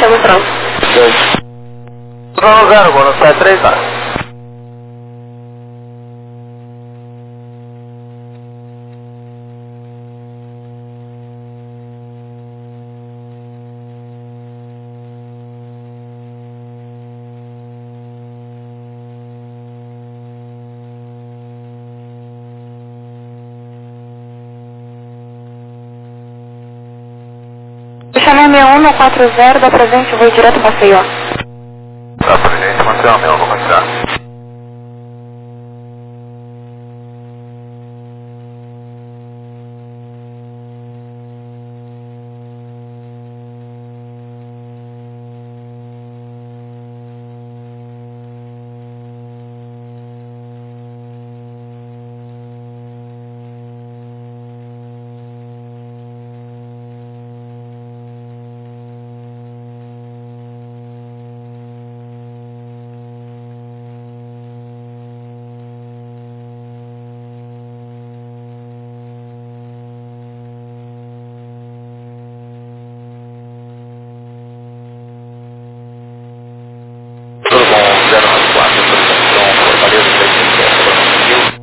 estamos prontos. 0, Gol, 73, tá? Chamei 6140, da presente, vou direto para Maceió. Da presente, Maceió, meu, vou continuar. Tudo bom, 094, então, Fortaleza, 350,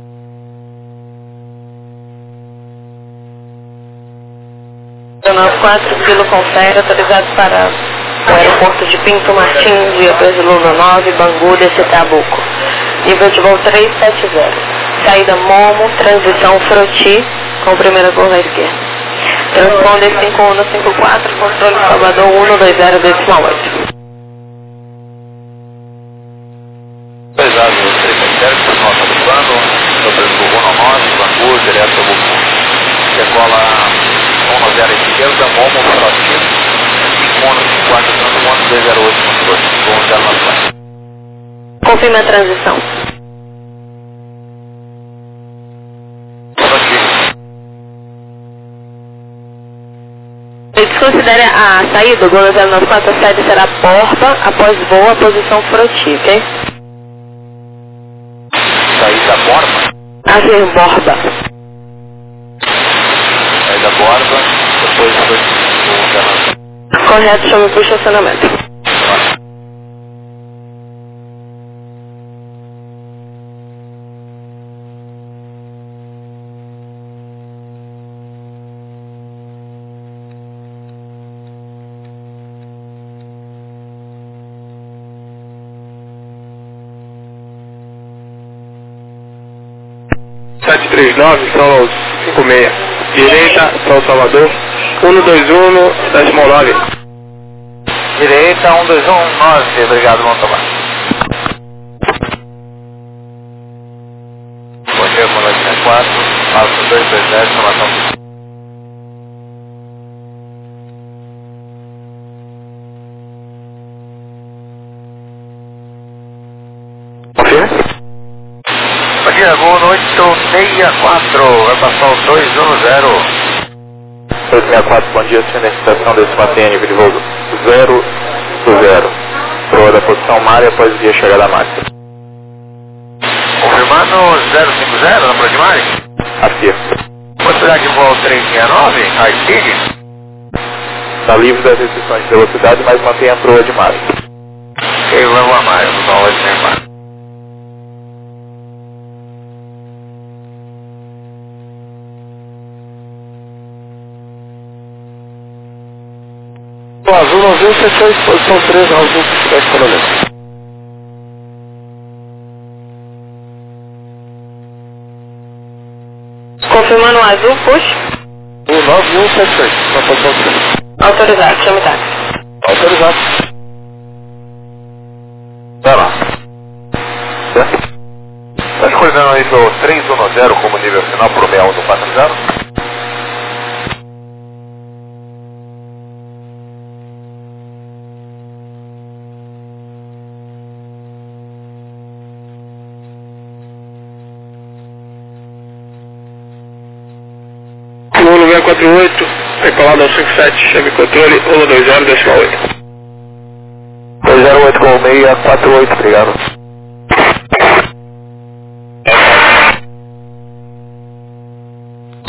Branco 4, Kilo Confere, autorizado para o aeroporto de Pinto Martins, dia 2 de Lula 9, Bangu, DC Tabuco. Nível de voo 370. Saída Momo, transição Froti, com o primeiro gol na esquerda. Transponder 5154, controle Salvador 120,8. Pesado, 370, pessoal está do plano, sobre o Google 9, Bangu, direto ao Google. Decola 10 esquerda, Momo, Froti, 5154, transponder 208, controle, Google 094. Confirma a transição. Desconsidere a saída, o Gol 094, a saída será Borba, após voo, a posição Froti, ok? Saída Borba? Agir Borba. Saída Borba, depois Froti, Correto, chame para o estacionamento. São 56. Direita, São Salvador. 121, decimal 9. Direita, 1219, obrigado, vamos tomar. Bom dia, boa noite, 4, Alfa 220, informação. Bom dia, boa noite, 64, vai passar o 210. 264, bom dia, senhor, estação desse mantenha nível de voo 0 do 0. Proa da posição Mária após o dia chegar da máquina. Confirmando 050 na Prodimari? Aqui. Possibilidade de voo 369, Artigue? Está livre das restrições de velocidade, mas mantém a proa de Mária. Ok, vamos a Mária, vamos dar 864. O azul 96, posição 3, azul 10 km. Confirmando o azul, push. O 9176, na posição 3. Autorizado, chame táxi. Autorizado. Vai lá. Certo? Tá escolhendo aí pro 310 como nível final pro 6140? Lula 648, decolado ao 57, chame controle 120, decimal 8. 208 com 648, obrigado.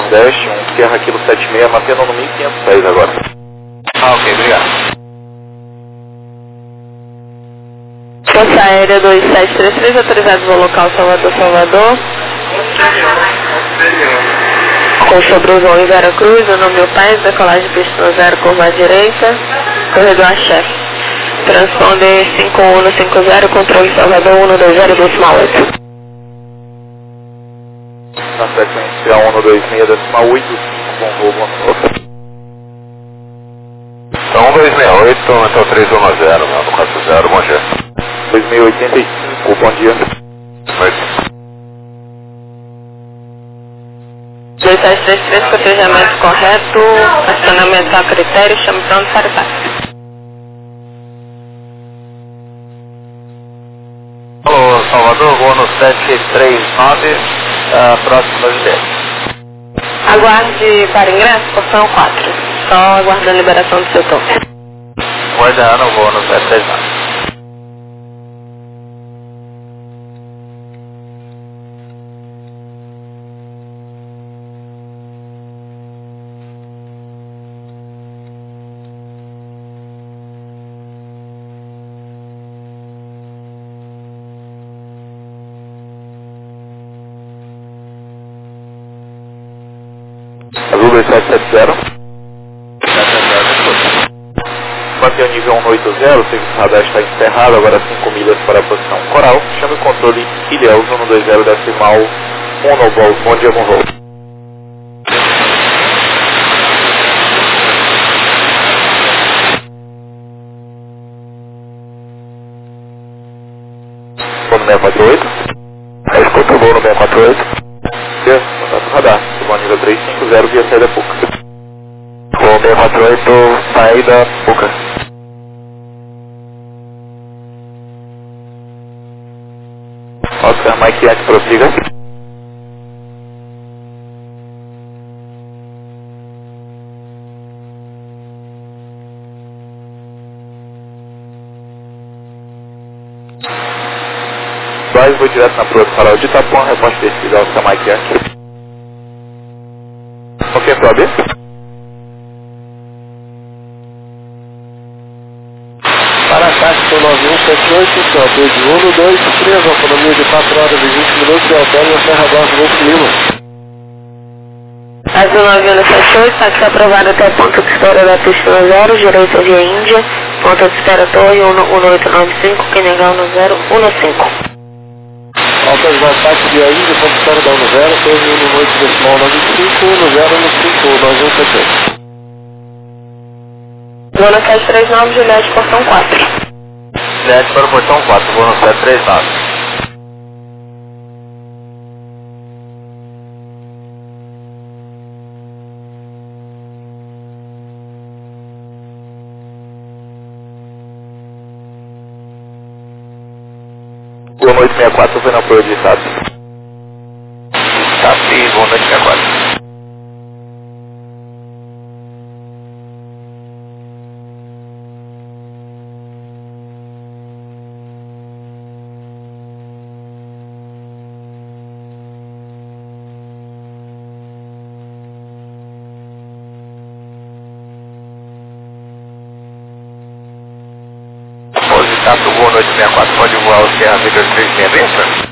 Sierra Kilo 76, mantendo no 1506 agora. Ah, ok, obrigado. Força Aérea 2733, autorizado ao local Salvador. Com sobre o voo em Vera Cruz, o nome do país, decolagem pista 0, curva à direita, corredor a chefe. Transponder 5150, controle Salvador 120,8. Na sequência 126,8, com voo motor. Então 1268, então 310, no 40, bom dia. 2085, bom dia. Noite. 2733, cotejamento correto, acionamento a critério, chame pronto para táxi. Alô, Salvador, voo no 739, próximo da Juliette. Aguarde para ingresso, porção 4. Só aguardando a liberação do setor. Guardiano, voo no 739. Azul 2770. Mantenha o nível 180, o serviço radar está encerrado, agora 5 milhas para a posição Coral. Chame o controle Ilhéus 120 decimal 1 no voo. Bom dia, bom voo. Voo no 648. Escuta o voo no 648. Contato radar, voo nível 350 via saída PUCA. Voo 648, saída PUCA. Oscar Mike Yankee, prossiga. Vou direto na proa do farol de Itapuã, reposte descida, Oscar Mike Yankee. Ok, Probe? Para táxi 9178, seu apoio de 1, 2, 3, autonomia de 4 horas e 20 minutos e altera na Serra Grossa, Golfo Lima. Azul 9178, táxi aprovado até ponto de espera da pista 0, direita via Índia, ponto de espera Torre 1895, Quenegal no 015. Autorizado táxi via Índia, ponto de espera da 10, Torre 18 decimal 95, 1015, 9178. Zona 739, Juliette, portão 4. Juliette para o portão 4, voo no 739. Boa noite 64, foi na proa de Sato. Sapi, boa noite 64. Positato, boa noite 64, pode voar o Sierra Victor 366?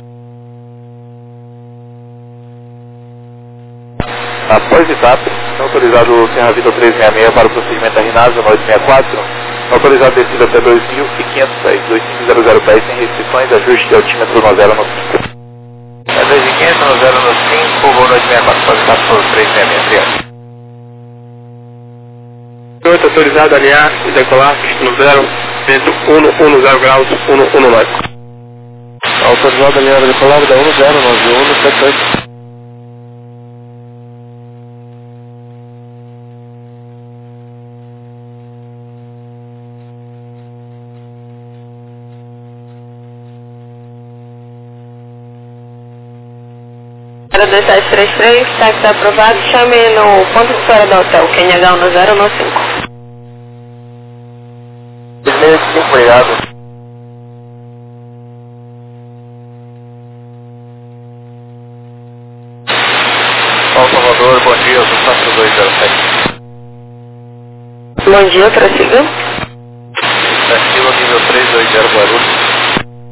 Após etapa, autorizado o Serra Vitor 366 para o procedimento da RINASA 864, autorizado descida até 2.500 pés, 250 pés sem restrições, ajuste de altímetro no 0 no 5. É 2.500 no 0 no 5, boa noite 64, positato por 366, obrigado. Autorizado a alinhar e decolar, pista no 0, vento 110 graus, 119. Autorizado a alinhar e decolar da 10, 78. Era 2733, táxi aprovado, chame no ponto de espera do hotel, QNH no 0 no 5. 5, obrigado. São Salvador, bom dia, eu sou 4207. Bom dia, prossiga. Tranquilo, nível 320 Guarulhos.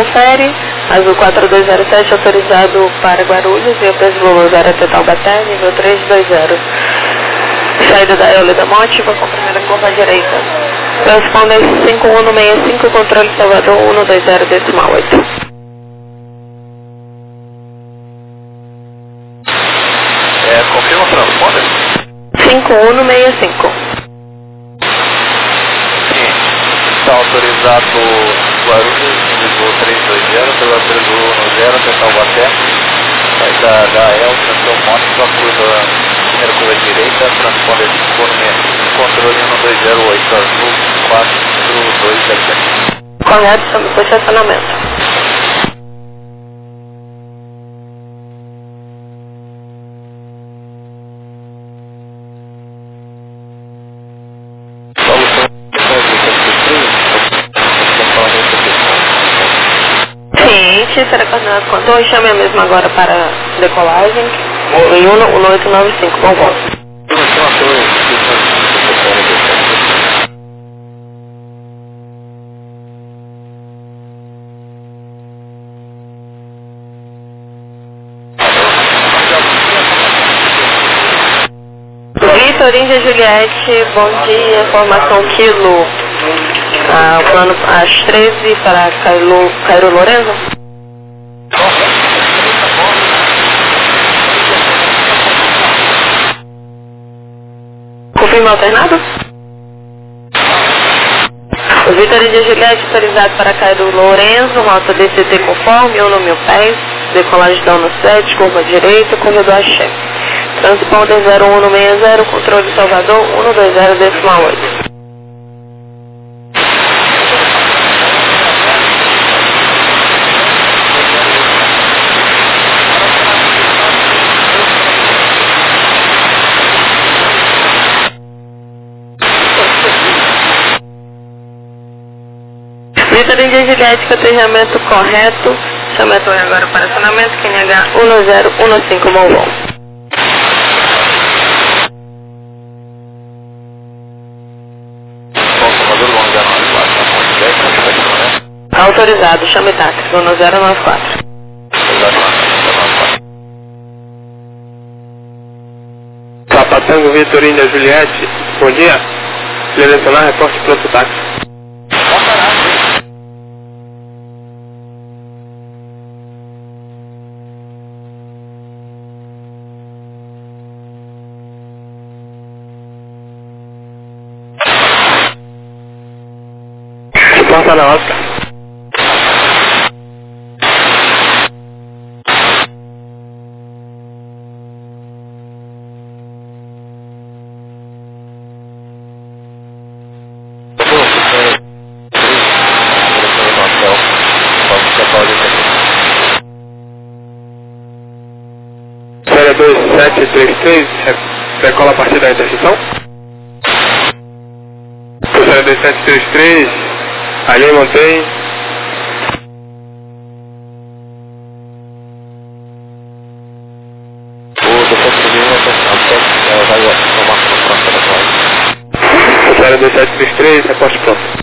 confere. Azul 4207 autorizado para Guarulhos, via preço Lulu 0 até Taubaté, nível 320. Saída da Eole da Mótiva com primeira curva à direita. Transpondência 5165, controle Salvador 120,8. Confirma o transponder? 5165. Sim. Está autorizado Guarulhos, nível 320, pela Azul 0 até Taubaté. Saída da El, tração Mónica, curva, primeira curva à direita, transponder 5165, controle 1208, Azul 4207. Correto, estamos em estacionamento. Será coordenado com 2, chame a mesma agora para decolagem em 1895, bom voo. Vitor Índia Juliette, bom dia, formação quilo, plano às 13 para Cairo Lorenzo. Confirma alternado? O Vitor de Juliette autorizado para Cairo Lorenzo, rota DCT conforme, 1.000 pés, decolagem da 17, curva direita, curva do Axé. Transponder 0160, controle Salvador 120,8. Vitor de Juliette, cotejamento correto. Chamento agora para acionamento, QNH 1015, bom voo. Autorizado, chame táxi, 1094. Papatango Vitor Índia Juliette, bom dia. Selecionar reporte pronto táxi. Porta na Oscar. Série 2733, decola a partir da interseção. Série 2733, ali mantém. O doutor Silvino vai tomar conta da coisa. Série 2733, reposte pronto.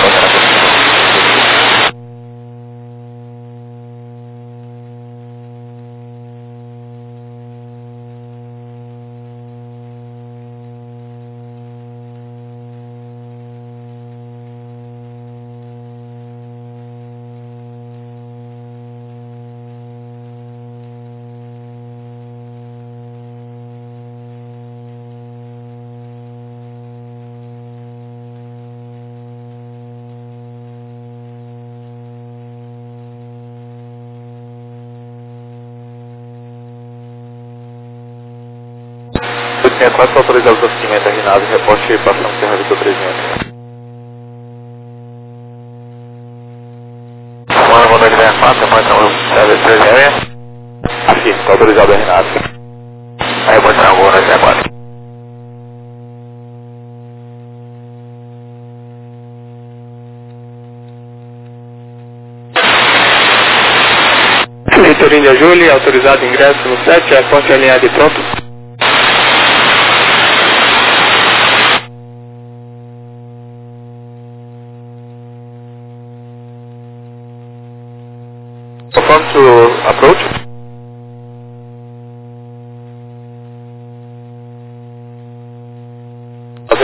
Quase autorizado o procedimento a Rinaldo, reporte passando Serra Vitor 300. Mano, vou dar 64, reporte Serra 300. Aqui, está autorizado a Rinaldo. Aí eu vou tirar o 94. Vitor Índia Júlia, autorizado ingresso no 7, reporte alinhado e pronto.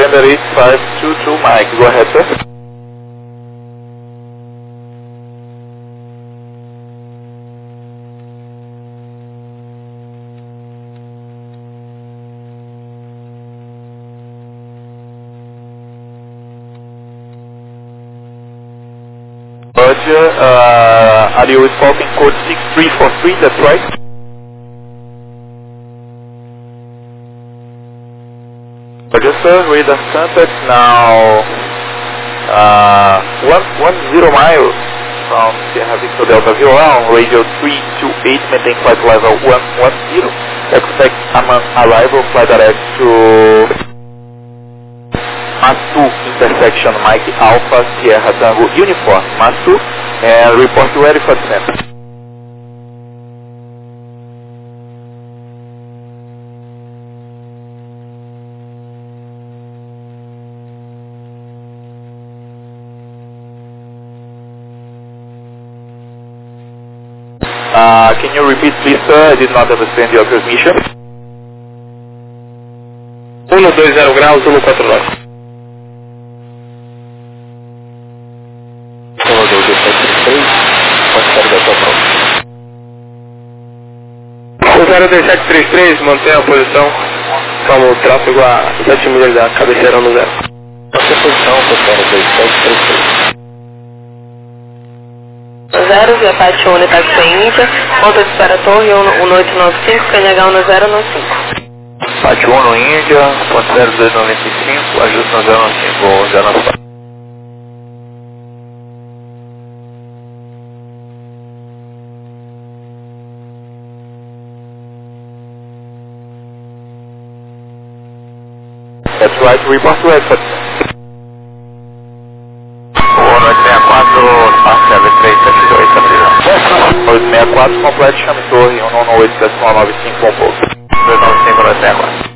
November 8522 Mike, go ahead sir. Roger, are you smoking code 6343, that's right? Roger sir, radar contact now 10 miles from Sierra Victor Delta Viola on radio 328, maintain flight level 110. Expect arrival flight direct to Masu intersection Mike Alpha Sierra Tango Uniform Masu and report to ready for descent. Can you repeat please sir? I did not understand your transmission. 120 graus, 149. O 02733, mantém a posição, calma o tráfego a 7 milhas da cabeceira no zero. Qual é a posição, pessoal, 2733? 0, via Pátio Uni, táxi Índia, ponto de espera Torre 1895, KNH 1095. Pátio Uno Índia, ponto 0295, ajuste no 095, 094. That's right, report to ready for descent. 864, parcela 372, tá precisando. 864, complete, chame torre 118.95, bom pouco. 295, 964.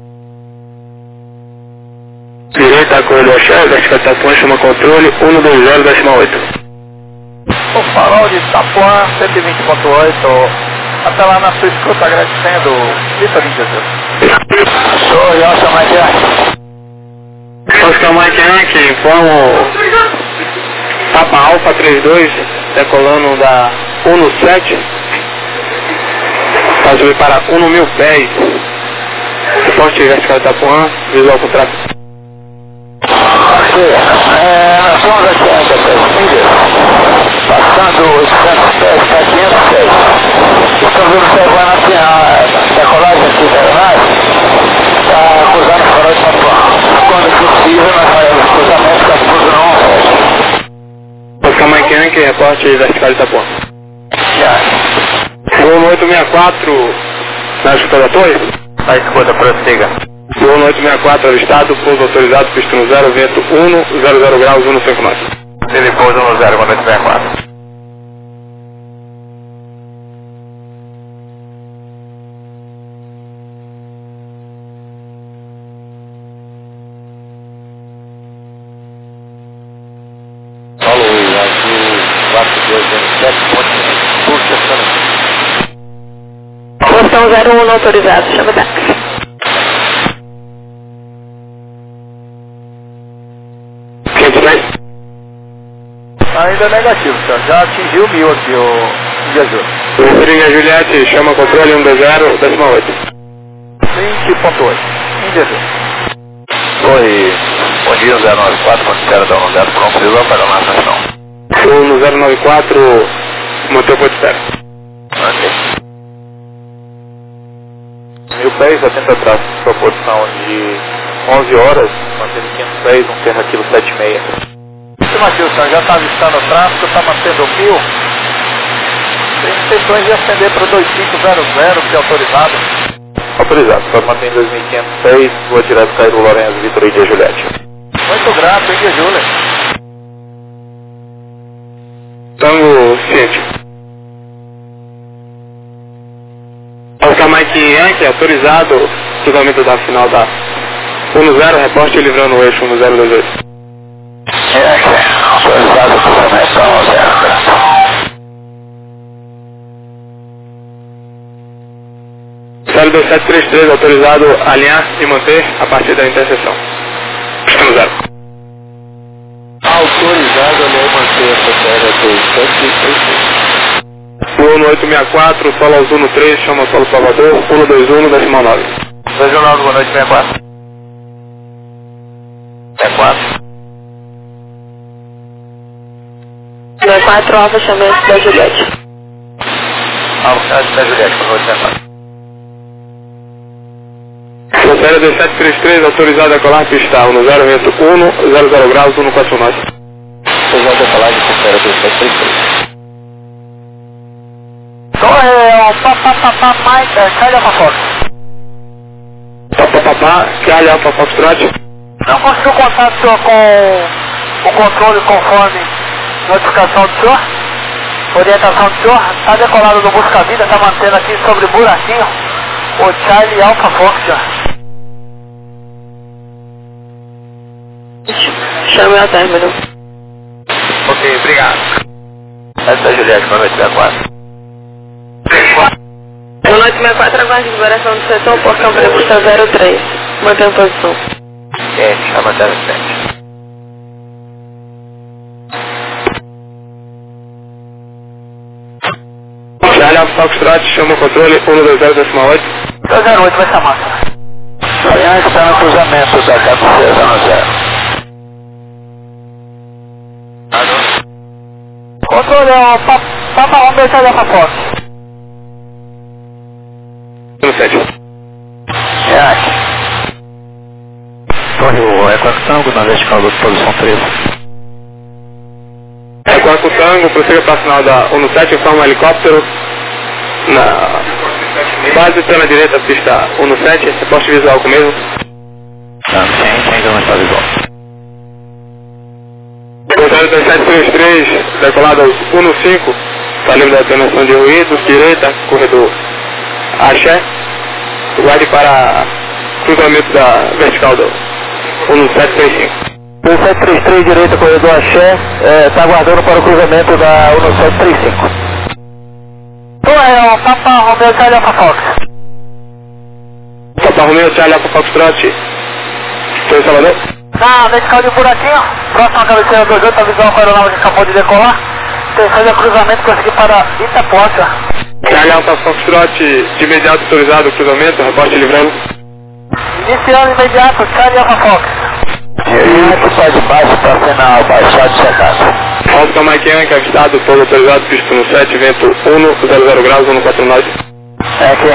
Direita, corredor chefe, vertificação, chama controle 120.8. O farol de Itapuã, 120.8, até lá na sua escuta, agradecendo. Vitor de Jesus. Sou Oscar Mike. Oscar Mike Yankee, informo Papa Alfa 32, decolando da 17, para subir para 1.000 pés, suporte vertical Itapuã, visual com tráfego. Nós somos aqui a 10 milhas, passando os 500 pés para 500 pés. Estamos observando assim a decolagem aqui da aeronave, está cruzando o farol de Itapuã. Quando possível, nós faremos cruzamento com a fusão 11. Oscar Mike Yankee, reporte vertical Itapuã. Voo 864, na escuta da torre? Na escuta, prossiga. Voo 864, avistado, pouso autorizado, pista no 0, vento 1, 00 graus, 159. Ele pousa no 0, 864. Posição 01 autorizado, chama DAX. Ainda é negativo, senhor. Já atingiu 1000 aqui, o Jesus. Índia Juliette, chama controle 120.8. 20.8. Jesus. Foi. Bom dia, 094, quando da 10, pronto, precisou para a estação. Voo no 094, mantém o ponto de espera. Ok. 1000 pés, atenta atrás, sua posição de 11 horas, mantendo 500 pés, um Serra Kilo 76. Estimativa, senhor, já está avistando o tráfego, está mantendo 1000. Tem intenções de ascender para 2500, que é autorizado. Autorizado, só mantém 2.500 pés, vou direto cair do Lourenço, Vitor e Juliette. Muito grato, hein, Júlia? Tango ciente. Oscar Mike Yankee, autorizado, cruzamento da final da 10, reporte livrando o eixo 1028. Autorizado o cruzamento da 02733, autorizado alinhar e manter a partir da interseção. 10. Autorizado, Leão manter essa série 2736. Uno 864, solo aos 13, chama solo Salvador, 121, 19. 219, boa noite, 64. 64. 64, Alfa, chamamento da Juliette. Alfa, da Juliette, boa noite, 64. Série 2733, autorizado a decolar, pista 10, vento 1, 00 graus, 149. Autorizado a decolar de série 2733. Papapá, Mike, sai da Fofox. Papapá, Charlie Alpha Foxtrot. Não conseguiu contato senhor, com o controle conforme notificação do senhor? Orientação do senhor? Está decolado no busca-vida, está mantendo aqui sobre buraquinho o Charlie Alpha Fox, senhor. Chame ao término. Ok, obrigado. Essa é a Juliette, boa noite, 64. Boa noite, 64, aguarde liberação do setor, portão prevista 03. Mantenha posição. Chama 07. Charlie Alpha Foxtrot, chama o controle, 120,8. 208 vai chamar, senhor. Aliás, está no cruzamento da Capicesa no 0. Controle, é o Papa Romeo, sai da Fofox. 7. Torre, o Equatango na vertical da posição 13. Equaco Tango, prossiga para a final da 17, informa um helicóptero na base, está na direita, pista 17, reposte visual com o mesmo. Não, sem ainda não está visual. Controle 2733, decolado aos 15, está livre da atenuação de ruídos, direita, corredor Axé, guarde para cruzamento da vertical do 1735. 1733, direita, corredor Axé, está aguardando para o cruzamento da 1735. É o Papa Romeo, sai da Fofox. Papa Romeo, Charlie Alpha Foxtrot, Torre Salvador. Na vertical de buraquinho, próxima cabeceira 28, a visual com a aeronave que acabou de decolar. Terceiro de cruzamento, consegui para Itapuaca. Charlie Alpha Foxtrot, de imediato autorizado o cruzamento, reposte livrando. Iniciando imediato, Charlie Alpha Fox. Direito, sai de baixo para final, baixado chegado. Alto Mike Yankee, avistado, pouso autorizado, pista no 7, vento 1, 00 graus, 149. É aqui.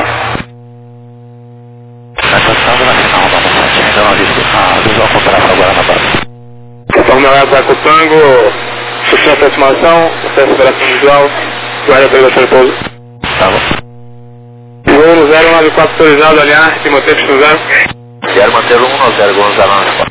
Está passando na final, vamos lá, ainda não visto a visual contrato agora na base. Conforme o Equaco Tango, sucesso aproximação, sucesso operação visual, guarda autorização de pouso. Tá bom. E o 094 autorizado, alinhar e manter pista no 0. Quero manter o 1 no 0, vamos lá na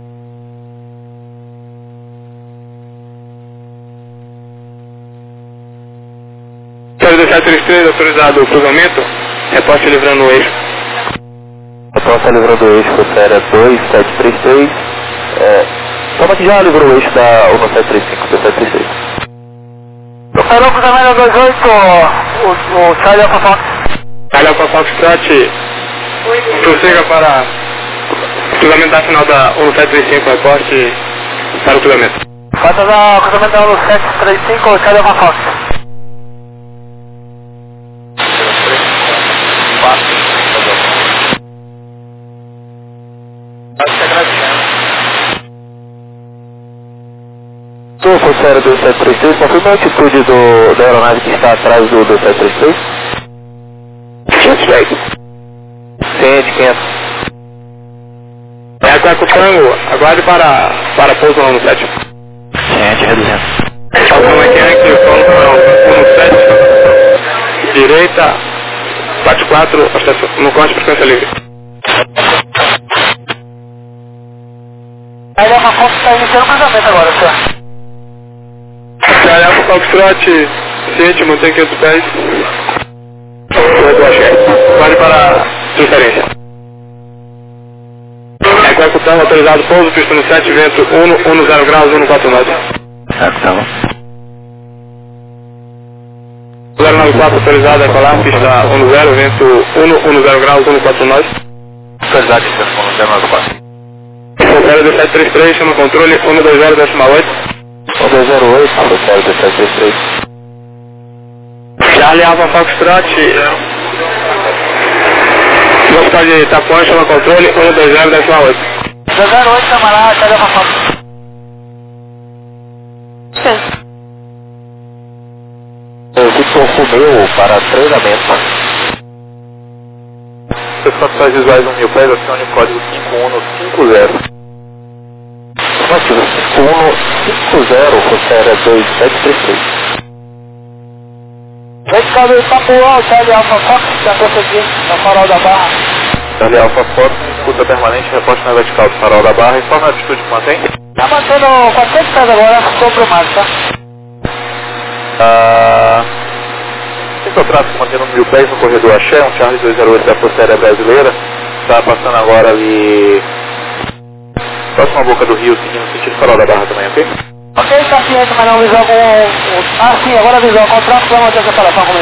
Série 1733, autorizado o cruzamento, reposte livrando o eixo. Reposte livrando o eixo, série 2733. Toma que já livrou o eixo da 1735, 1736. Parou o cruzamento 28, o Charlie Alpha Fox. Charlie Alpha Foxtrot, prossiga para o cruzamento da final da 1735, reposte para o cruzamento. Falta da cruzamento da 1735, o Charlie Alpha Fox. Foi série 2733, confirma a altitude da aeronave que está atrás do 2733? 500. 500. É Equaco Tango, aguarde para pouso no 7. 500, reduzindo. Alto Mike Yankee, no 7, direita, 44, no corte de frequência livre. Charlie Alpha Fox está iniciando o cruzamento agora, senhor. Charlie Alpha Foxtrot, ciente, mantém 500 pés. Guarde para transferência. Equaco Tango, autorizado pouso, pista no 7, vento 1, 10 graus, 149. Certo, tá bom. 094 autorizado a decolar, pista 10, vento 1, 10 graus, 149. Autorizado, pista 094. 02733, chama controle 120.8. 120.8, 02733. Charlie Alpha Foxtrot, velocidade de Itapuã, chama controle 120.8. 008, camarada, Charlie Alpha Fox. Victor Romeo para treinamento. As condições visuais 1.000 pés, acione o código 5150. Motivo 5150, Rosséria 2733. Vertical do Itapuã, Charlie Alpha Fox, já prosseguir na farol da Barra. Charlie Alpha Fox, disputa permanente, reposte na vertical do farol da Barra. Informe a altitude que mantém? Tá mantendo 400 pés agora, sobre o mar, tá? Esse é o tráfego mantendo 1.000 pés no corredor Axé, um Charlie 208 da Força Aérea Brasileira. Está passando agora ali, próximo à boca do rio, seguindo o sentido farol da Barra também, ok? Ok, tá ciente, mas não visão com... Ah, sim, agora visão com o tráfego, vai manter essa separação comigo.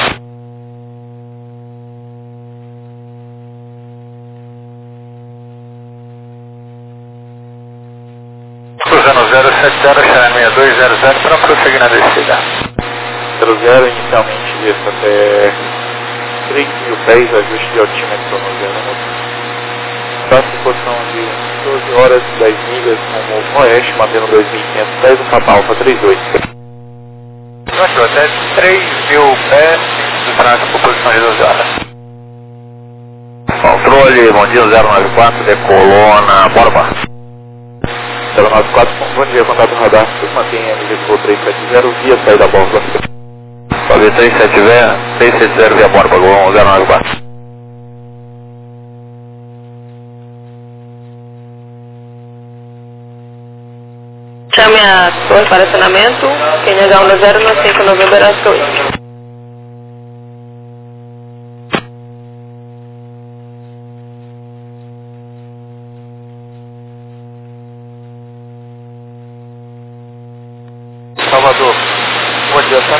Cruzando 070, Xará 6200 para prosseguir na descida. 00 inicialmente desça até 3.000 pés, ajuste de altímetro no 0. Classificação de 12 horas, 10 milhas rumo ao oeste, mantendo 2.500 pés, o Papa Alfa 38. Nós até 3.000 pés do tráfego, posição de 12 horas. Controle, bom dia, 094, decolona, Borba. 094, bom dia, contato radar, mantenha MG voo 370, via saída da borba. Sobe 370 via borba, Gol 094. Chame a torre para acionamento, QNH 1095 Novembro às 8. Salvador, bom dia, está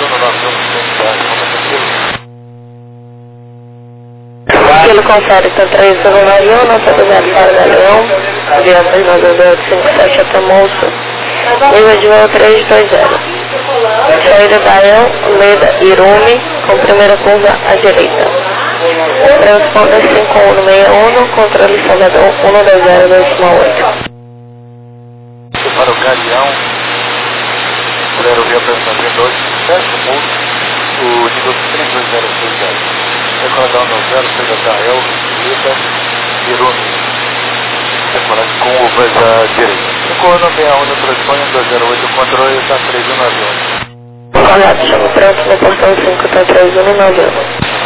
31 Pelo confere, está 3191, nota do 0 para da Leão, aviação 95857 até Moço, nível de voo 320. Saída da El, Leda, Irume, com primeira curva à direita. Transponder 5161, controle Salvador 120.8. Para o Galeão, Zero via apresentação 2, 7 Moço, o nível 32060. Recordar no 0, seja da El, Leda, Irume. Com uvas à direita. Recorda bem aonde o telefone 208, o controle está 3191. Correto, chamo pronto no portão 5, está 3191.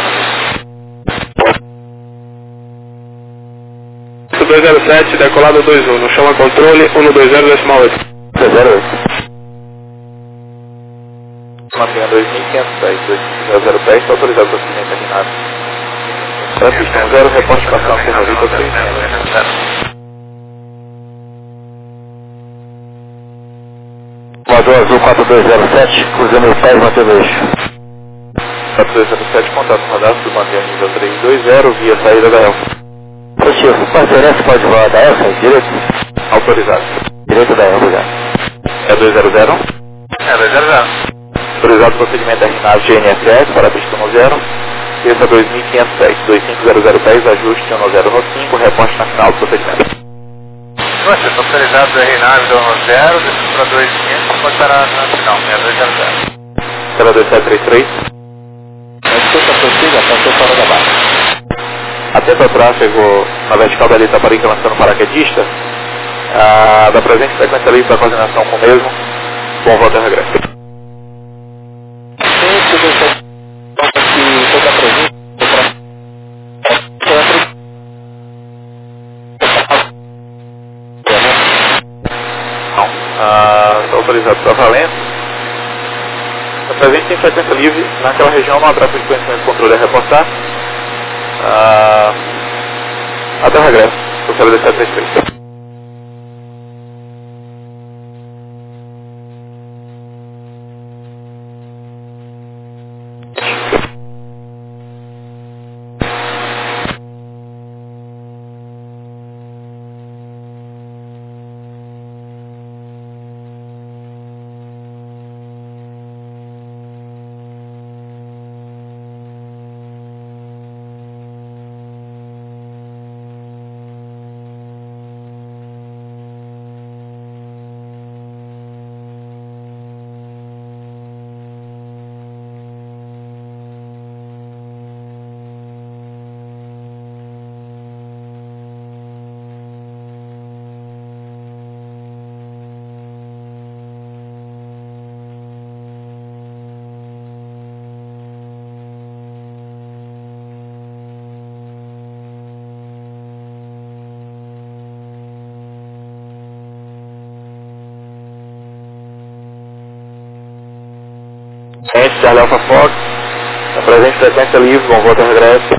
207, decolado 21, chama controle 120.8. 208. Mantenha 2.500 pés, 2.000 pés, está autorizado para seguimento terminado. Para pistão 0, reporte para São Fernando, 3. Voador Azul 4207, cruzando os pés, mantendo o eixo. 4207, contato com cadastro, mantenha nível 320, via saída da Elfa. Positivo, parceiressa pode voar da Elfa, direito? Autorizado. Direito da Elfa, já. É 200? É 200. Autorizado procedimento RNAV GNSS para pista no 0. Desça 2.500 pés, 2500 pés, ajuste no 0 no 5, reporte na final do procedimento. Você está autorizado do RNAV do 0, desce para 2.500, pode parar na final, 6200. 02733. Escuta, prossiga, passou fora da barra. Atento ao tráfego na vertical da Lita Parica lançando paraquedista. Da presente frequência ali para coordenação com o mesmo. Bom volta e regresso. Autorizado para valendo. A presente tem frequência livre naquela região, não haverá frequência de controle a reportar. Até o regresso, eu quero deixar 33. Charlie Alpha Fox, na presente frequência livre, bom volta e regresso.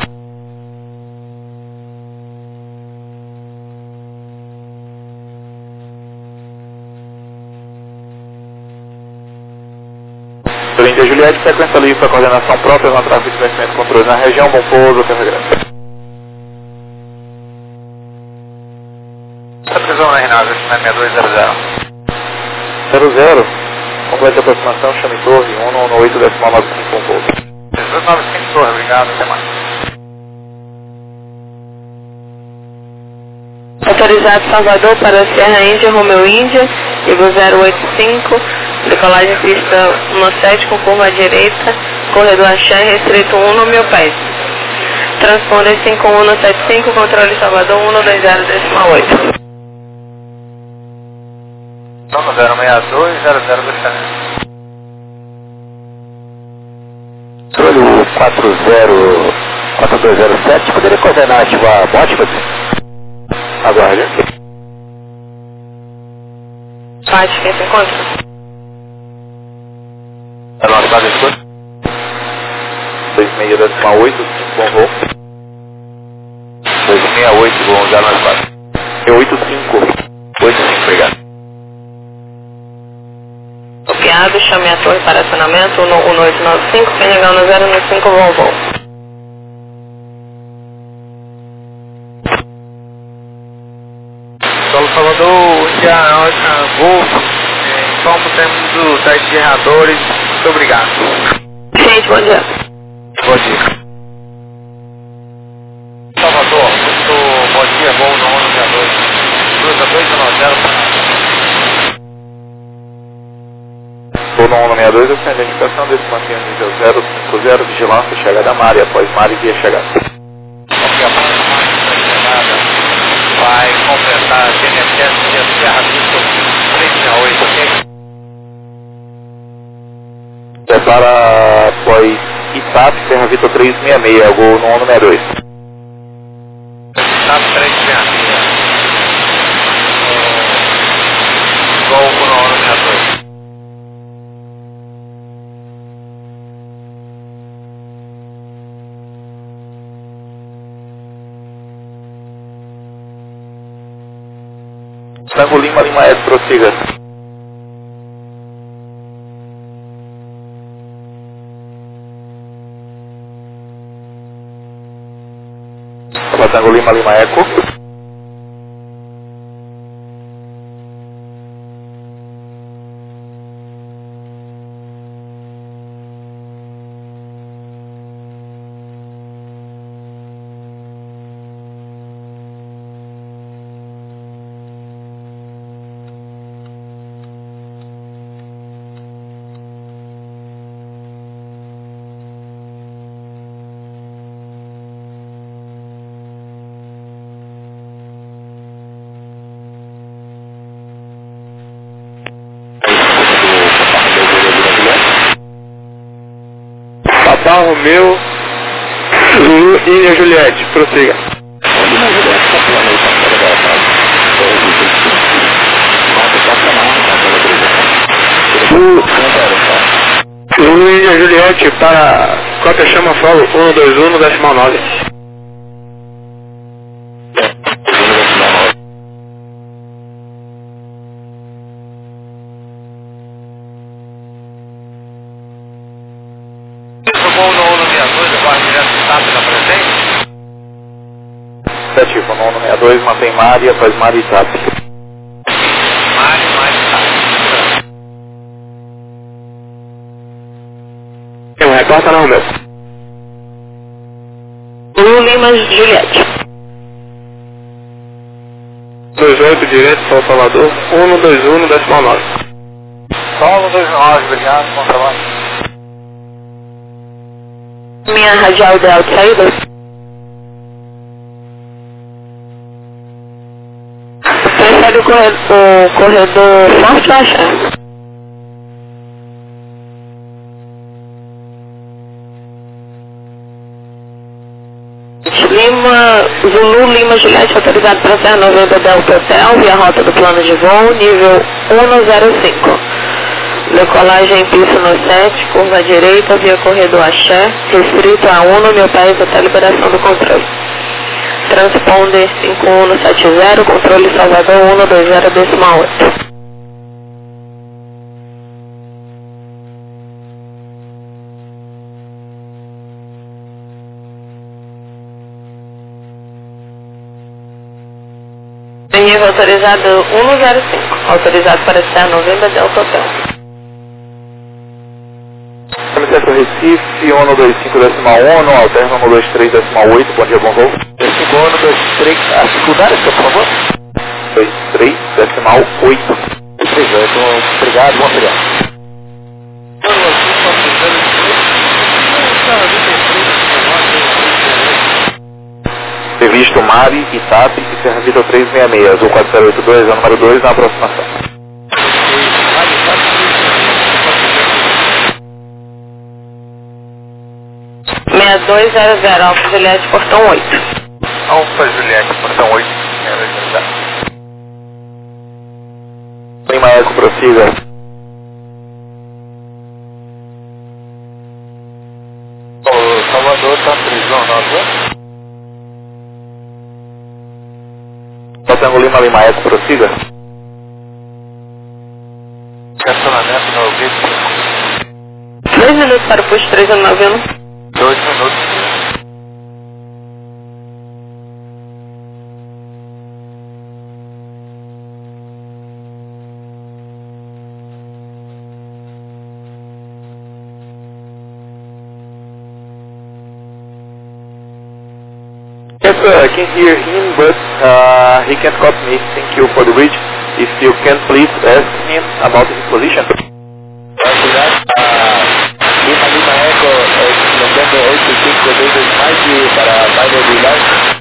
Índia Juliette, frequência livre para coordenação própria, no tráfego de vencimento e controle na região, bom pouso, volta e regresso. Precisão na Rinaldi, 6200. 00, completa a aproximação, chame torre, 118,95 com pouso. 295 torre, obrigado, até mais. Autorizado Salvador para Serra Índia, Romeu Índia, nível 085, decolagem pista 17 com curva à direita, corredor Axé, restrito 1 no meu pé. Transponder 5175, controle Salvador 120,8. 062, 0023. Controle 4207, poderia coordenar ativar a Bóticas? Aguarde. Pátio, quem se encontra? É nosso base de escuta. 26,8, bom voo. 268, bom usar mais base. 85, obrigado. Bloqueado, chame a torre para acionamento, 1895, Penegão 095, bom voo. Solo Salvador, India Golf, informo o tempo dos 10 gerradores, muito obrigado. Gente, bom dia. Bom dia. Salvador, muito bom dia, voo no 162. Cruza 290. Vou no 162, eu tenho a identificação desse mantinho nível 050, vigilância, chegada a Mari, após Mari via chegada. Ok, a próxima chegada vai completar a GNSS de Serra Vista 368, ok? Prepara após ITAP, Serra Vitor 366, gol no 162. ITAP 366. Gol no 162. Tango Lima, Lima S, prossiga. Tango Lima, Lima Eco. Papá Romeu, Zulu, Índia Juliette, prossiga. Zulu, Índia Juliette para Cópia Chama Folo 121,9. Voo no 162, agora direto do estado da presente. Negativo, no 162, mantém Mari, após Mari ITAP. Mário, mais Não reporta não, meu. Zulu Lima Juliette. 28 direto, São Salvador, 121,9. Solo 29, obrigado, bom trabalho. Minha radial ideal de saída. Prefere o corredor forte ou Axé? Zulu Lima Juliette, autorizado para Serra 90 Delta Hotel, via rota do plano de voo, nível 105. Decolagem em pista no 7, curva direita, via corredor Axé, restrito a 1 no meu país até a liberação do controle. Transponder 5170, controle Salvador 120,8. Nível autorizado 105, autorizado para estar November Delta Hotel. Centro Recife, 125,1, alterna 123,8, bom dia, bom voo. 123, a secundária, por favor? 23,8. 38, obrigado, bom feriado. Previsto Mari, Itap e Serra Vida 366, Azul 4082, é o número 2 na aproximação. 6200, Alfa Juliette, portão 8. Alfa Juliette, portão 8. Lima Eco, prossiga. O Salvador está prisão, não? Tango Lima, Lima Eco, prossiga. Estacionamento no ouvido. 2 minutos para o posto 391. 2 minutos. Yes, sir, I can hear him, but he can't copy me. Thank you for the bridge. If you can please ask him about his position. Lima Eco, November 85 mais para Baile do Leste.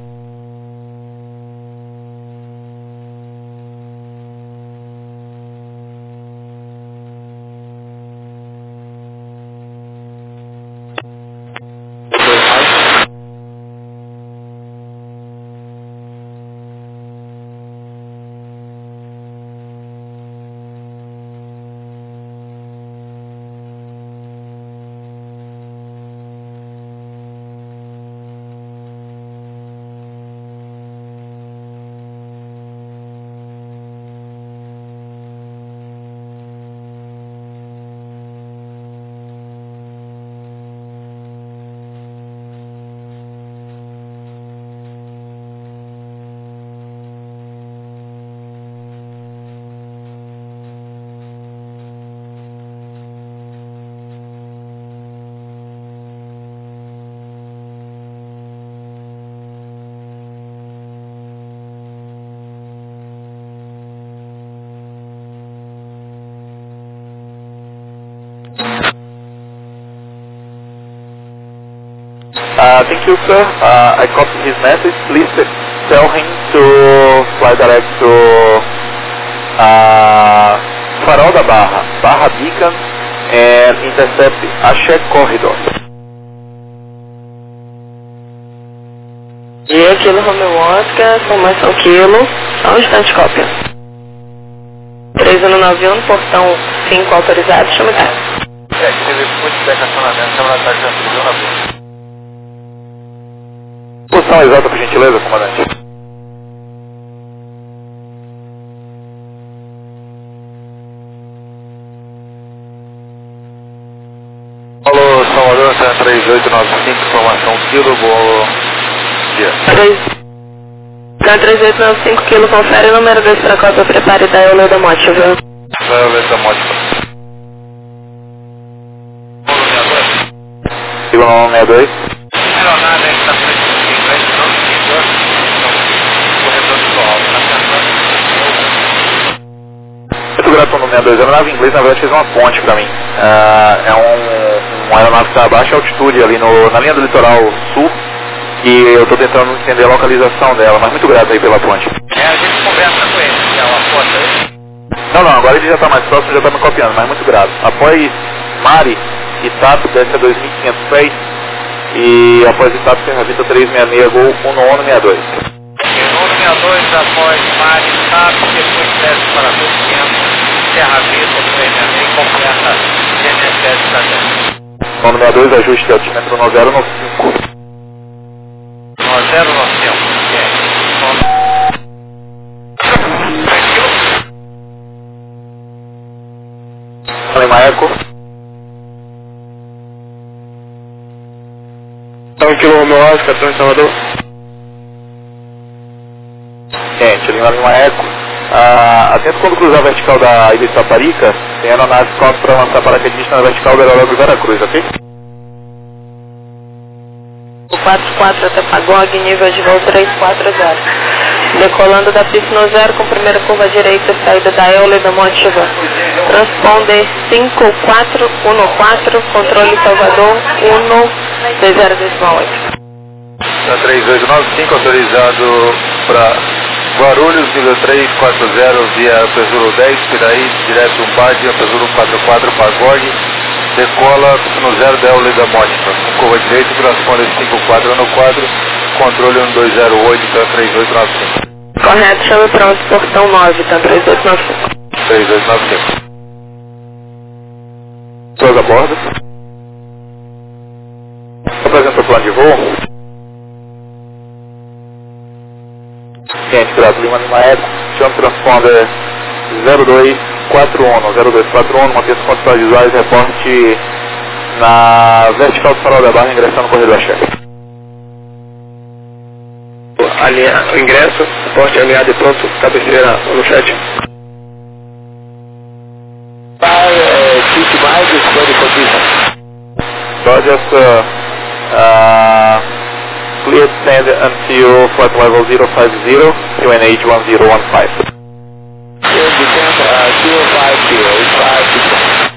Thank you, sir. I copied his message. Please tell him to fly direct to Farol da Barra, Barra Beacon, and intercept Axé Corridor. Dia Kilo Romeo Oscar, formação Kilo, só um instante cópia. 3191, portão 5 autorizado, chama de casa. Aqui teve muito estacionamento, chama na tarde da prisão na boa. Posição exata, por gentileza, comandante. Alô, Salvador, 3895, informação Kilo, bom dia. 3895 Kilo, confere o número 2 para cópia, prepare da Euleu da Mote, viu? Da Euleu da Mote. Siga o 62. Aeronave aí está frente do inglês, não seguidor, corredor do alto, na Muito grato no 62. A aeronave inglesa, na verdade, fez uma ponte para mim. É uma aeronave que está a baixa altitude ali na linha do litoral sul. E eu estou tentando entender a localização dela, mas muito grato aí pela ponte. a gente conversa com ele, que é uma foto aí. Não, agora ele já está mais próximo, já está me copiando, mas muito grato. Apoie Mari, Itap, desce a 2506 e após Itap, Serra Vita 366, Gol 19162. 192 após Mari, Itap, depois desce para 2500, Serra Vita 366, completa Nome 62, ajuste de altímetro 9095. 9095. Lima Eco. Então, Kilo Romeo Oscar, São Salvador. Gente, Lima Eco. Atento quando cruzar a vertical da Ilha de Taparica, tem aeronave Scott para lançar paraquedista na vertical da aeródromo Veracruz, ok? O 44 até Pagog, nível de voo 340. Decolando da pista no 0 com primeira curva direita, saída da Euler da Motiva. Transponder 5414, controle Salvador 120.8. Da 3895, autorizado para Guarulhos, nível 340, via Pesuro 10, Piraí, direto Umbade, Pesuro 44, Pagog. Decola no 0 da Euler da Motiva. Curva direita, transponder 5414, controle 1208, então 3895. Correto, chame pronto, portão 9, então 3895. 3895. Pessoas a bordo. Apresenta o plano de voo. Gente, Grado Lima Eco, chame transponder 0241, mantenha os contatos visuais, reporte na vertical do farol da barra, ingressando no corredor Axé. O ingresso, porte alinhado e pronto, cabeceira no chat. Keep mais ready for business. Roger, sir. Clear descend until flight level 050, QNH 1015. Clear descend 050, 5.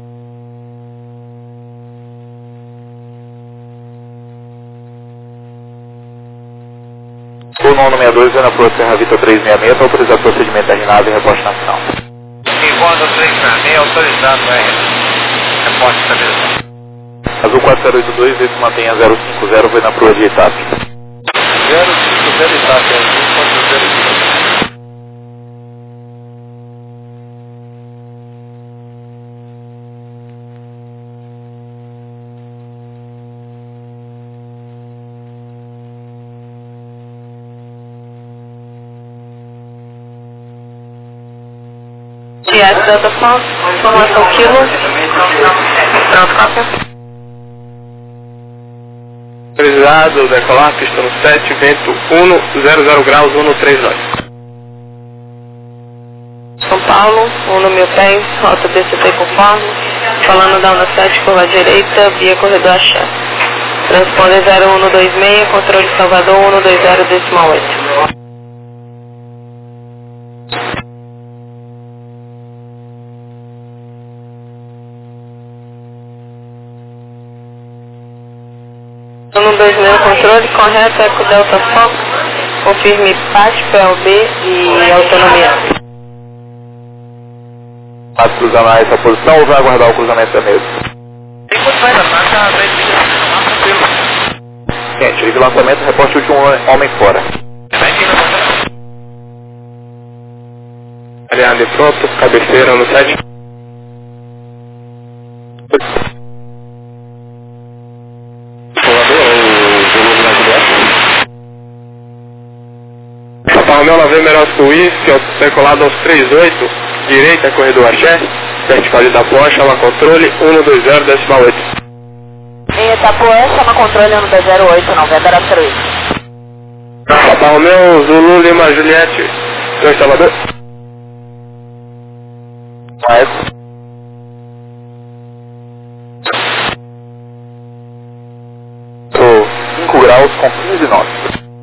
O nono 62, Ana Flor Serra Vita 366, para autorizar o procedimento da RNAV e reporte nacional. Enquanto 366, autorizado, reporte estabilização. Azul 4082, esse mantenha 050, vai na proa de ETAP. 050 ETAP, Azul 4082. Diário Delta Fox, informação Kilo. Pronto, cópia. Autorizado, decolar, pista no 7, vento 100 graus, 139. São Paulo, 1.000 pés, rota DCT conforme. Falando da Una 7, curva direita, via corredor Axé. Transponder 0126, controle Salvador 120.8. No 2000, controle correto, Eco Delta Fox, confirme PAT, PLB e autonomia. Vai cruzar essa posição ou vai aguardar o cruzamento da mesa? Gente, livre lançamento, reporte último homem fora. Alinhado e pronto, cabeceira no 7. Papa Romeo 9 Merosco Whisky, decolado aos 38, direita, corredor Axé, vertical de Itapuã, chama controle 120.8. Em Itapuã, chama controle 120.8, 90 Cruz. Papa Romeo Zulu Lima Juliette, São Salvador. Maestro. Sou 5 graus com 15 knots.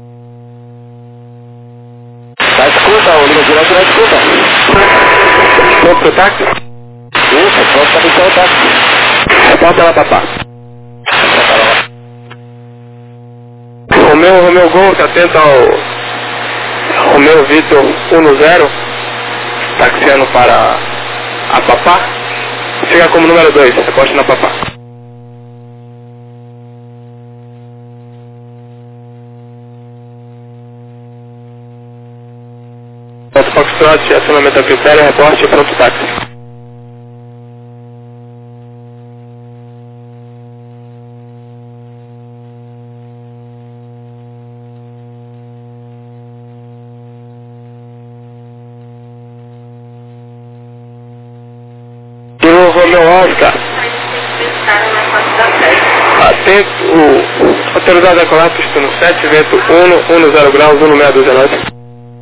Tá escuta, o Lima Juliette na escuta. Pronto pro táxi? Isso, pronto para iniciar o táxi. Reporta lá, papá. Romeo Golf, atento ao Romeo Vitor 10, taxiando para a Papá. Chega como número 2, reporte na Papá. Foto Foxtrot, acionamento a critério, reporte, pronto táxi. Oscar. Atento, autorizado a decolar, pista no 7, vento 10 graus, 16219.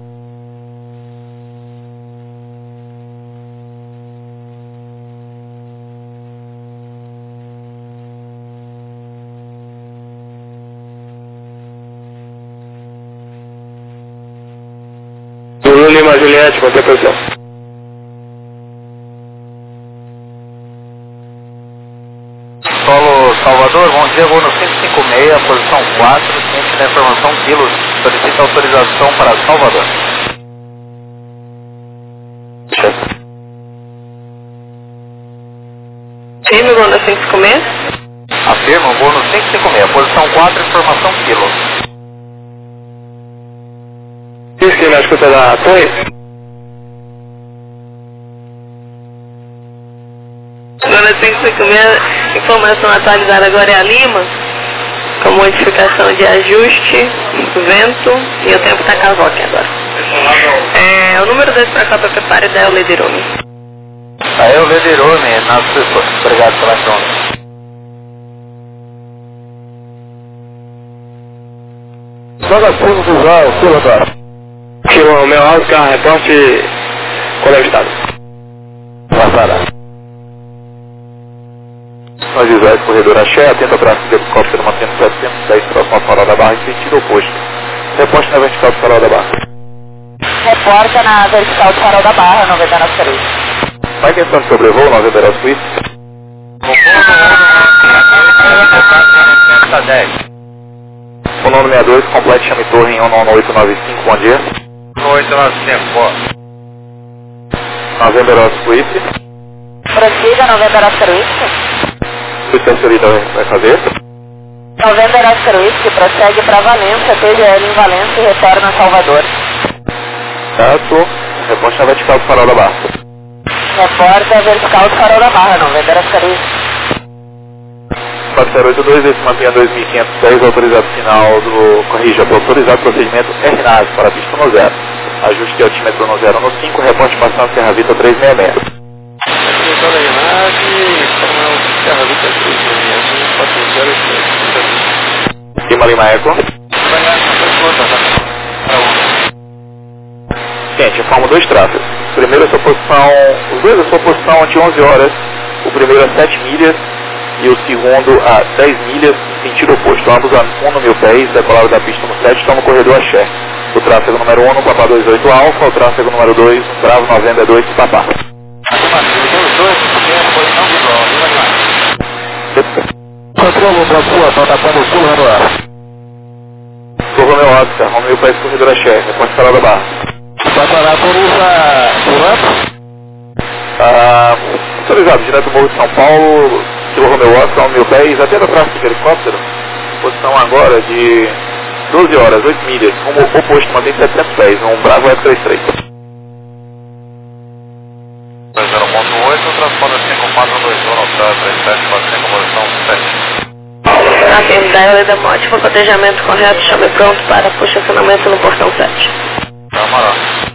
Lima Juliette, quanto é a posição? Solo Salvador, bom dia, vou no 556, posição 4, ciente da informação quilos, solicita autorização para Salvador. Firme, vou no 556. Afirmo, vou no 556, posição 4, informação quilos. Isso na escuta da torre? Agora 556, informação atualizada agora é a Lima, com modificação de ajuste, vento e o tempo está cavoque agora. O número 2 para cá para prepare da Lederone. Aí é o Lederone, nas pessoas. Obrigado pela ação. Joga fundo visual, fila agora. O meu Oscar, reporte, qual é o estado? Passará. Nós visuais, corredor Axé, atento ao tráfego de helicóptero mantendo 710 próximo ao farol da barra em sentido oposto. Reporte na vertical do farol da barra. Reporta na vertical do farol da barra, 90 na Suíça. Vai tentando sobrevoo, 90 na Suíça. O nono 62, complete chame torre em 19895, bom dia. 895, November Suíça. Prossiga, 90 na Suíça. O senhorita vai fazer? November Suíça, prossegue para Valência, TGL em Valência e retorna a Salvador. Certo. Reporte na vertical do farol da barra. Reporta a vertical do farol da barra, 90 Suíça. 4082, esse mantenha 2510, autorizado final do... Corrija, autorizado procedimento RNAS para pista no 0. Ajuste de altímetro no 0 no 5, reporte passando Serra Vita 366. Lima Eco. Gente, informo 2 tráfegos. Primeiro a sua posição, os dois a sua posição ante 11 horas. O primeiro a 7 milhas e o segundo a 10 milhas em sentido oposto. Ambos a 1 no 1000 pés, decolado da pista no 7, estão no corredor Axé. O tráfego número 1 no Papá 28 Alfa, o tráfego número 2 no Bravo 92 Papá. Controlo da sua, plataforma sul, Ranoar. Sou Romeu Oscar, Romeu País Corredor Axé, reporte farol da barra. Passará por autorizado, direto do Morro de São Paulo, Kilo Romeu Oscar, Romeu País, até da tráfego de helicóptero, posição agora de 12 horas, 8 milhas, rumo oposto, mantém 700 pés, um Bravo F33. 20.8, transponder 5421, Alta 3745, posição 7. Aqui, da da Monte, com cotejamento correto, chame pronto para posicionamento no portão 7. Camarão.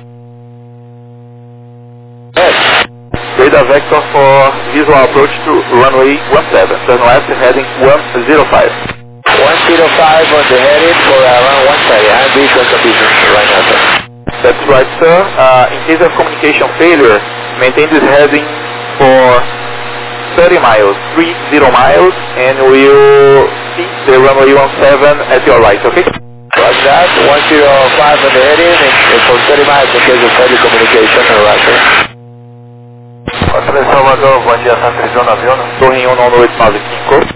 Radar vector for visual approach to runway 17, turn left heading 105. 105 on the heading for around 130, and visual conditions right now, sir. That's right, sir. In case of communication failure, maintain this heading for 30 miles, 30 miles, and we'll see the runway 17 at your right, okay? Roger that, 105 on the heading, and for 30 miles in case of failure communication, right, sir. Salvador, bom dia, Santa no avião. Torre 19895.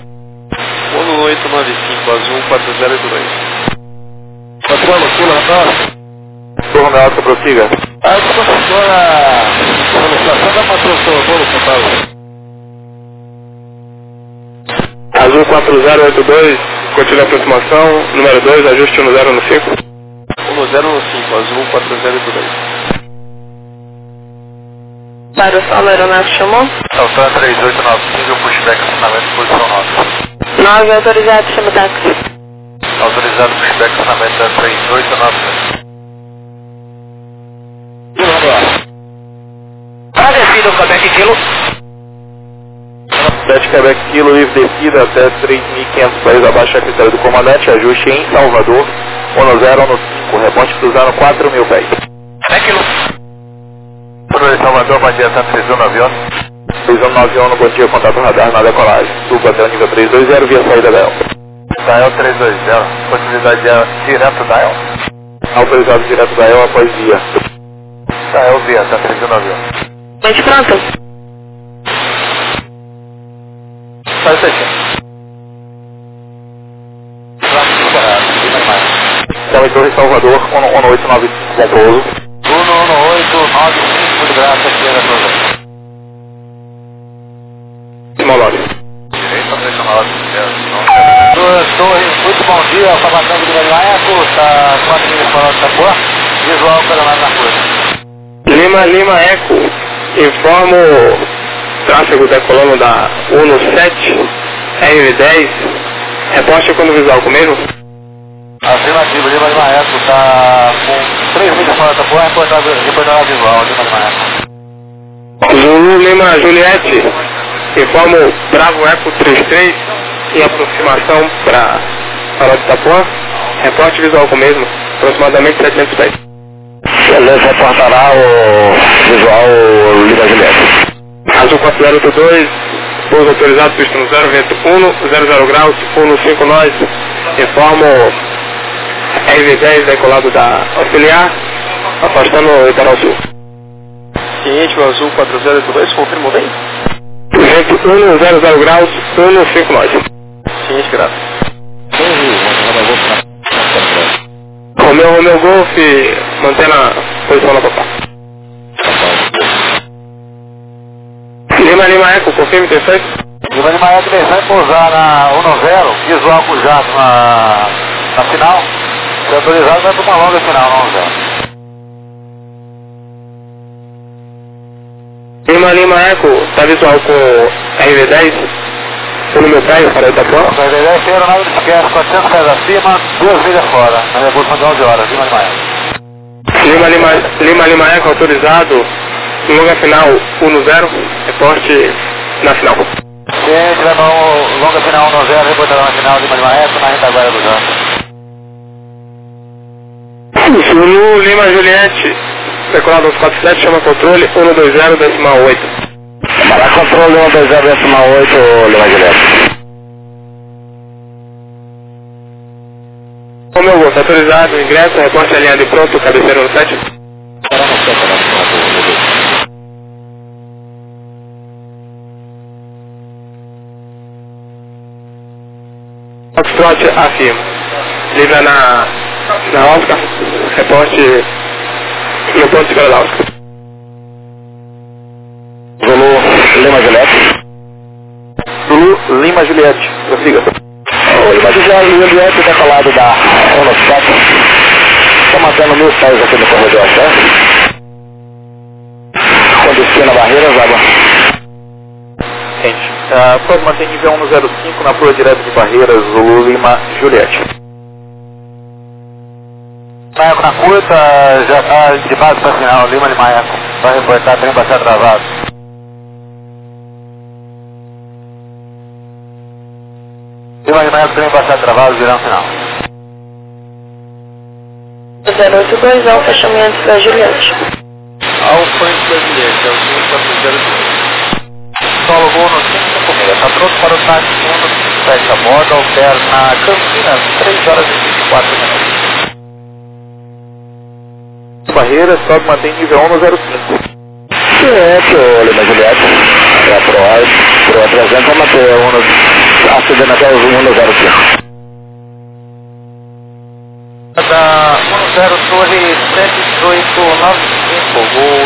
1895, azul 4082. Controlo, Sul, Ranoar. Torre Romeu Oscar, prossiga. A professora, solicitação da patrocinadora, por favor. Azul 4082, continua a aproximação, número 2, ajuste 10 no 5. 10 no 5, azul 4082. Para o solo aeronáutico chamou? Alta 3895, pushback, acionamento, posição 9. 9, autorizado, chama táxi. Autorizado, pushback, acionamento da 3895. Para descido, Quebec Kilo. 7 Quebec Kilo, livre descida até 3.500 pés abaixo a critério do comandante, ajuste em Salvador, 1015, reporte cruzando 4.000 pés. Tranquilo. Controle Salvador, bom dia, Santos 31 no avião. 31 no avião, bom dia, contato radar na decolagem. Suba até o nível 320 via saída da El. Dial 320, possibilidade direto da El. Autorizado direto da El após via. Dial via, Santos 31 no avião. Mente pronto. Faz certinho. Então, Torre Salvador, 1895 com pouso. 1895 de graça, esquerda, toda. Simolório. Direito, operacional, Torre, muito bom dia, Salvador de Maneco, está 4 milhas por hora da Tapuã, visual para lá na rua. Lima Eco, informo tráfego decolando da 17, R10, reporte quando visual comigo. Afirmativo, Lima Maneco, está com 3 milhas fora da Tapuã, reportar visual, Lima Maneco. Zulu Lima Juliette, informo Bravo Eco 33, em aproximação para Farol de Itapuã, reporte visual com o mesmo, aproximadamente 700 pés. Beleza, reportará o visual Lima Juliette. Azul 402, pouso autorizado, pista no 0, vento 00 graus, 15 nós, informo RV10 decolado da auxiliar, afastando o litoral sul. Ciente, o Azul 402, confirmou bem? Vento 00 graus, 15 nós. Ciente, graças. Romeu Golf, mantendo a posição na papá. Lima Eco, confirme, tem certo? Lima Eco, tem certo, pousar na 10, visual com jato na final. Se autorizado, vai para uma longa final, na 10. Lima Eco, tá visual com RV10, no meu pé, para Itapuã. A RV10 tem aeronave de esquerda, 400 pés acima, 2 milhas fora, na revolução de 11 horas, Lima Eco. Lima Eco, autorizado, longa final 10, reporte na final. Gente, vai para longa final 10, reportador na final, Lima Eco, na retaguarda do Janto. Zulu Lima Juliette, decolado 47, chama controle 120,8. Para controle 120,8, Lima Juliette. O meu gol, tá autorizado, ingresso, reporte alinhado e pronto, cabeceiro no 7. Foxtrot afirma. Livra na Oscar, reporte no ponto de espera da Oscar. Zulu Lima Juliette. Zulu Lima Juliette, prossiga. O Lima Juliette decolado da 17. Está mantendo 1000 pés aqui no corredor, certo? Com destino a Barreiras, água. Gente, pode manter nível 105 na rua direto de Barreiras, Zulu Lima Juliette. Maneco na curta, já está de base para final, Lima Maneco. Vai reportar, trem bastante atrasado. Lima Maneco, trem bastante travado, virando final. 082 ao fechamento da Juliette. Alfa da Juliette, é o 5402. Solo voo no 556, está pronto para o táxi 1, fecha a borda, opera na Campinas, 3 horas e 24 minutos. Barreiras, sobe, mantém nível 105. Certo, Lima Juliette. Pro 300, vai manter acendendo até os 105. Da 10 Torre 7895, voo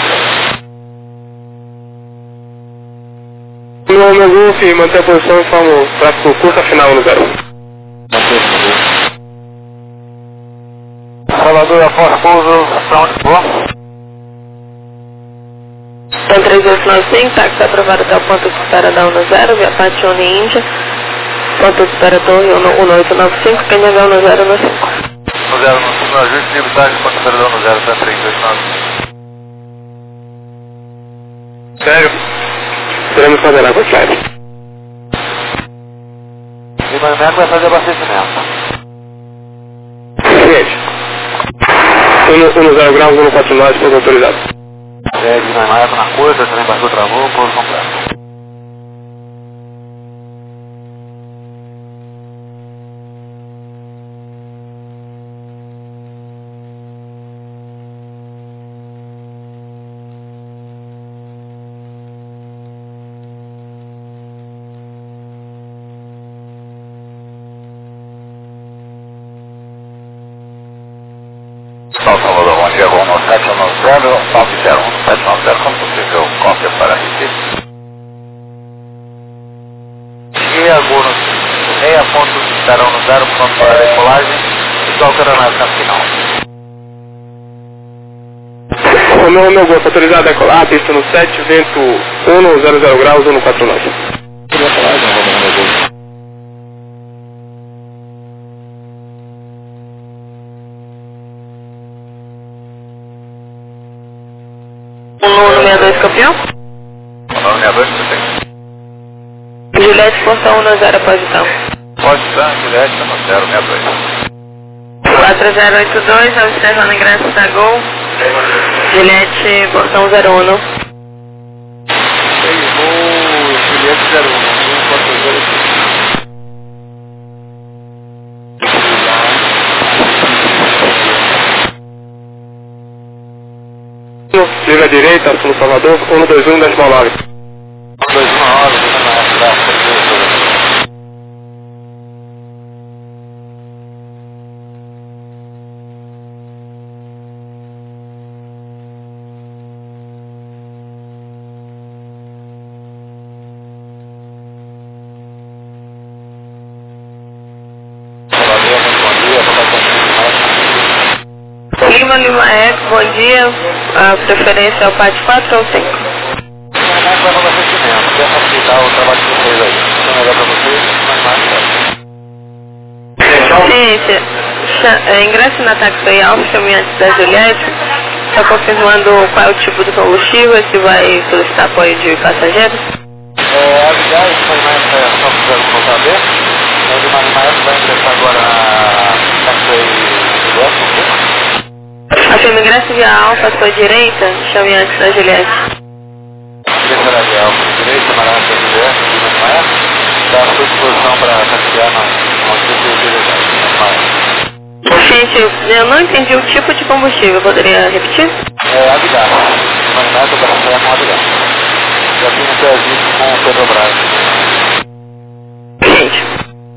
no meu golf, manter a posição e forma o tráfego curta final no 0. Salvador, após pouso, para onde for? Então 3895, táxi aprovado até o ponto de espera da 10, via Patione Índia. Ponto de espera Torre 1895, PNH 10 no 5. 10 no 5, ajuste de habilidade, ponto de espera da 10, está 329. Sério? Podemos fazer água, Clyde. Desmaio vai fazer abastecimento. Seguinte. 10 graus, 149, pouso autorizado. Desmaio na curva, também embarcou, travou, pouso completo. Salvador, bom dia, voo no 790, 901, 790, como possível, cópia para Recife. E alguns meia pontos estarão no 0 pronto para a decolagem e calculando na final. Romeu Golf, autorizado a decolar, pista no 7, vento 100 graus, 149. Decolagem, Romeu Golf. No 62 campeão? O 62 que tem. Juliette, porção 10 após o campo. Pode estar, Juliette, no 062. 4082, observando ingresso da Gol. Juliette, porção 01. Juliette 01, 140. Liga direita, sul Salvador, 121, 10,9. 219, Lima Eco, bom dia. A preferência é o PAT 4 ou 5? vai fazer abastecimento, quer facilitar o trabalho de vocês aí. Então, melhor para vocês, mais Gente, ingresso na Taxway Alfa, chame antes da Juliette. Está confirmando qual é o tipo de combustível, se vai solicitar apoio de passageiros. Aliás, foi mais só para voltar a ver. O Marimar vai ingressar agora na Taxway do West, Afirma ingresso via Alfa, sua direita, chame antes da Juliette. Diretora de Alfa, direita, Maranta, Juliette, de Marimar, dá a sua disposição para taxiar no Gente, eu não entendi o tipo de combustível, poderia repetir? Avigar. Marimar está para taxiar com Avigar. Já tem um serviço com o Petrobras. Gente.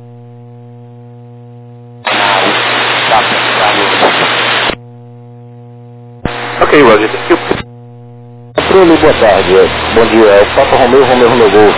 Ok, Roger, thank you. Controle, boa tarde. Bom dia, é o Papa Romeu Golf.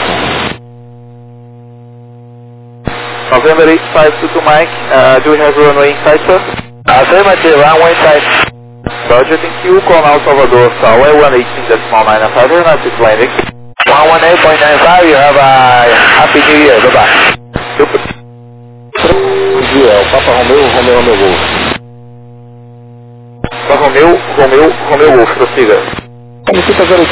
November 8522 Mike, do we have runway inside, sir? Affirmative, runway inside. Roger, thank you. Call now Salvador, Southway 118.95, very nice landing. 118.95, you have a Happy New Year, goodbye. Super. Bom dia, é o Papa Romeu Golf. Romeu Golf, prossiga. Solicita